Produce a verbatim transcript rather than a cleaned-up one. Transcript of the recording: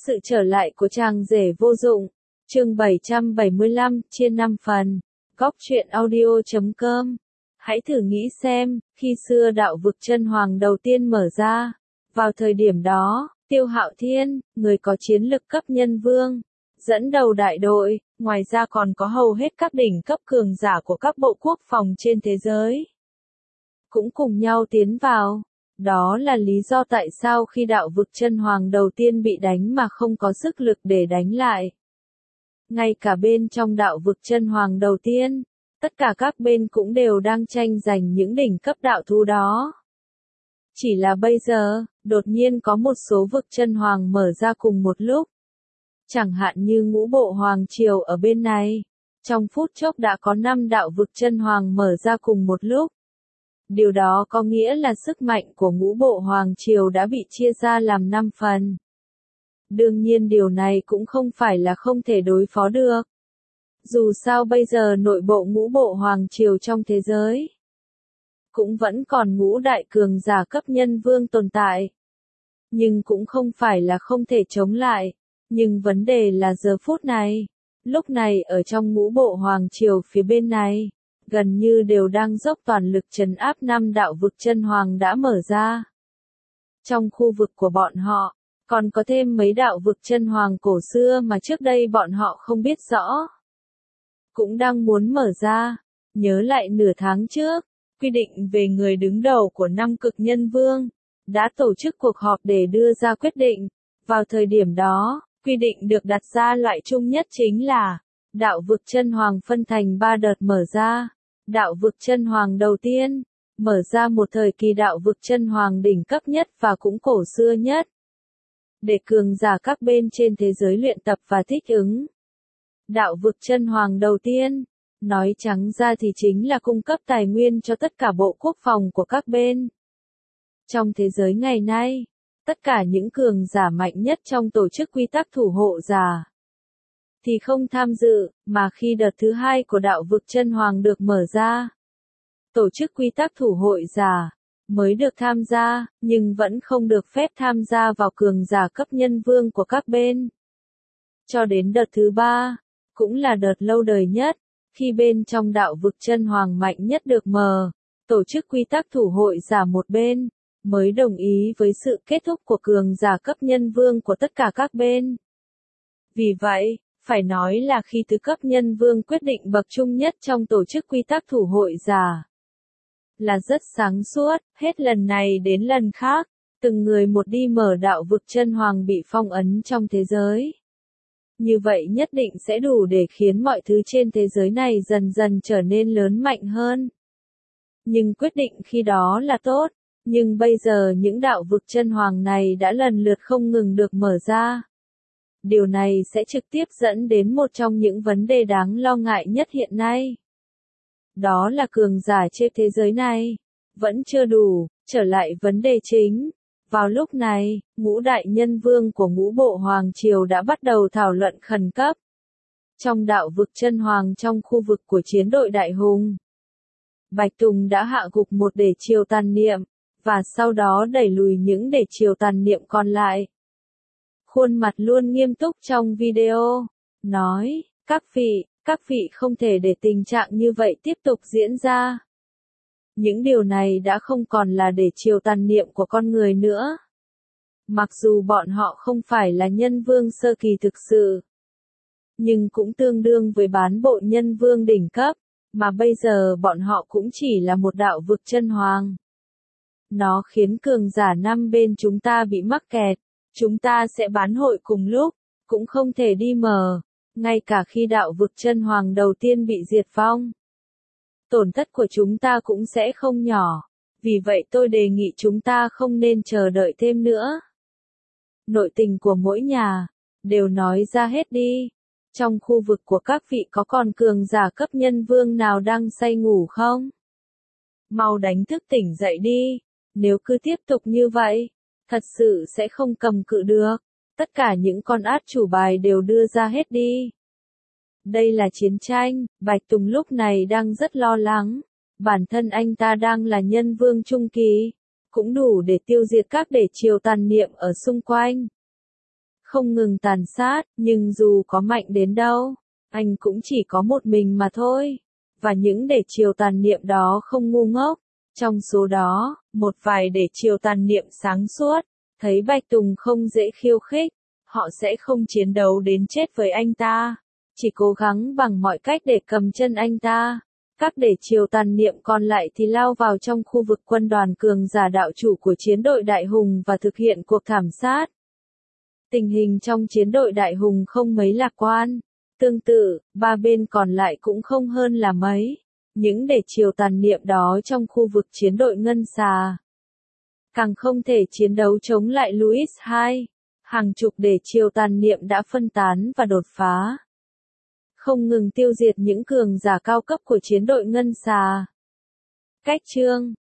Sự trở lại của chàng rể vô dụng. Chương bảy trăm bảy mươi lăm, chia năm phần. Góc truyện audio chấm com. Hãy thử nghĩ xem, khi xưa đạo vực chân hoàng đầu tiên mở ra, vào thời điểm đó, Tiêu Hạo Thiên, người có chiến lực cấp nhân vương, dẫn đầu đại đội, ngoài ra còn có hầu hết các đỉnh cấp cường giả của các bộ quốc phòng trên thế giới, cũng cùng nhau tiến vào. Đó là lý do tại sao khi đạo vực chân hoàng đầu tiên bị đánh mà không có sức lực để đánh lại. Ngay cả bên trong đạo vực chân hoàng đầu tiên, tất cả các bên cũng đều đang tranh giành những đỉnh cấp đạo thú đó. Chỉ là bây giờ, đột nhiên có một số vực chân hoàng mở ra cùng một lúc. Chẳng hạn như ngũ bộ hoàng triều ở bên này, trong phút chốc đã có năm đạo vực chân hoàng mở ra cùng một lúc. Điều đó có nghĩa là sức mạnh của ngũ bộ hoàng triều đã bị chia ra làm năm phần. Đương nhiên điều này cũng không phải là không thể đối phó được. Dù sao bây giờ nội bộ ngũ bộ hoàng triều trong thế giới cũng vẫn còn ngũ đại cường giả cấp nhân vương tồn tại. Nhưng cũng không phải là không thể chống lại. Nhưng vấn đề là giờ phút này, lúc này ở trong ngũ bộ hoàng triều phía bên này, gần như đều đang dốc toàn lực trấn áp năm đạo vực chân hoàng đã mở ra. Trong khu vực của bọn họ, còn có thêm mấy đạo vực chân hoàng cổ xưa mà trước đây bọn họ không biết rõ. Cũng đang muốn mở ra. Nhớ lại nửa tháng trước, quy định về người đứng đầu của năm cực nhân vương, đã tổ chức cuộc họp để đưa ra quyết định. Vào thời điểm đó, quy định được đặt ra loại chung nhất chính là, đạo vực chân hoàng phân thành ba đợt mở ra. Đạo vực chân hoàng đầu tiên, mở ra một thời kỳ đạo vực chân hoàng đỉnh cấp nhất và cũng cổ xưa nhất. Để cường giả các bên trên thế giới luyện tập và thích ứng. Đạo vực chân hoàng đầu tiên, nói trắng ra thì chính là cung cấp tài nguyên cho tất cả bộ quốc phòng của các bên. Trong thế giới ngày nay, tất cả những cường giả mạnh nhất trong tổ chức quy tắc thủ hộ giả thì không tham dự, mà khi đợt thứ hai của đạo vực chân hoàng được mở ra, tổ chức quy tắc thủ hội giả mới được tham gia, nhưng vẫn không được phép tham gia vào cường giả cấp nhân vương của các bên. Cho đến đợt thứ ba, cũng là đợt lâu đời nhất, khi bên trong đạo vực chân hoàng mạnh nhất được mở, tổ chức quy tắc thủ hội giả một bên, mới đồng ý với sự kết thúc của cường giả cấp nhân vương của tất cả các bên. Vì vậy, phải nói là khi tứ cấp nhân vương quyết định bậc trung nhất trong tổ chức quy tắc thủ hội giả, là rất sáng suốt, hết lần này đến lần khác, từng người một đi mở đạo vực chân hoàng bị phong ấn trong thế giới. Như vậy nhất định sẽ đủ để khiến mọi thứ trên thế giới này dần dần trở nên lớn mạnh hơn. Nhưng quyết định khi đó là tốt, nhưng bây giờ những đạo vực chân hoàng này đã lần lượt không ngừng được mở ra. Điều này sẽ trực tiếp dẫn đến một trong những vấn đề đáng lo ngại nhất hiện nay. Đó là cường giả trên thế giới này vẫn chưa đủ. Trở lại vấn đề chính. Vào lúc này, ngũ đại nhân vương của ngũ bộ hoàng triều đã bắt đầu thảo luận khẩn cấp. Trong đạo vực chân hoàng trong khu vực của chiến đội Đại Hùng, Bạch Tùng đã hạ gục một để triều tàn niệm, và sau đó đẩy lùi những để triều tàn niệm còn lại. Khuôn mặt luôn nghiêm túc trong video, nói, các vị, các vị không thể để tình trạng như vậy tiếp tục diễn ra. Những điều này đã không còn là để triều tàn niệm của con người nữa. Mặc dù bọn họ không phải là nhân vương sơ kỳ thực sự, nhưng cũng tương đương với bán bộ nhân vương đỉnh cấp, mà bây giờ bọn họ cũng chỉ là một đạo vực chân hoàng. Nó khiến cường giả năm bên chúng ta bị mắc kẹt, chúng ta sẽ bán hội cùng lúc, cũng không thể đi mở, ngay cả khi đạo vực chân hoàng đầu tiên bị diệt vong. Tổn thất của chúng ta cũng sẽ không nhỏ, vì vậy tôi đề nghị chúng ta không nên chờ đợi thêm nữa. Nội tình của mỗi nhà, đều nói ra hết đi. Trong khu vực của các vị có còn cường giả cấp nhân vương nào đang say ngủ không? Mau đánh thức tỉnh dậy đi, nếu cứ tiếp tục như vậy, thật sự sẽ không cầm cự được. Tất cả những con át chủ bài đều đưa ra hết đi. Đây là chiến tranh, Bạch Tùng lúc này đang rất lo lắng. Bản thân anh ta đang là nhân vương trung kỳ, cũng đủ để tiêu diệt các để triều tàn niệm ở xung quanh. không ngừng tàn sát, nhưng dù có mạnh đến đâu, anh cũng chỉ có một mình mà thôi. Và những để chiều tàn niệm đó không ngu ngốc. Trong số đó, một vài để chiều tàn niệm sáng suốt, thấy Bạch Tùng không dễ khiêu khích, họ sẽ không chiến đấu đến chết với anh ta, chỉ cố gắng bằng mọi cách để cầm chân anh ta. Các để chiều tàn niệm còn lại thì lao vào trong khu vực quân đoàn cường giả đạo chủ của chiến đội Đại Hùng và thực hiện cuộc thảm sát. Tình hình trong chiến đội Đại Hùng không mấy lạc quan. Tương tự, ba bên còn lại cũng không hơn là mấy. Những để chiều tàn niệm đó trong khu vực chiến đội Ngân Xà càng không thể chiến đấu chống lại Louis hai. Hàng chục để chiều tàn niệm đã phân tán và đột phá, không ngừng tiêu diệt những cường giả cao cấp của chiến đội Ngân Xà. Cách chương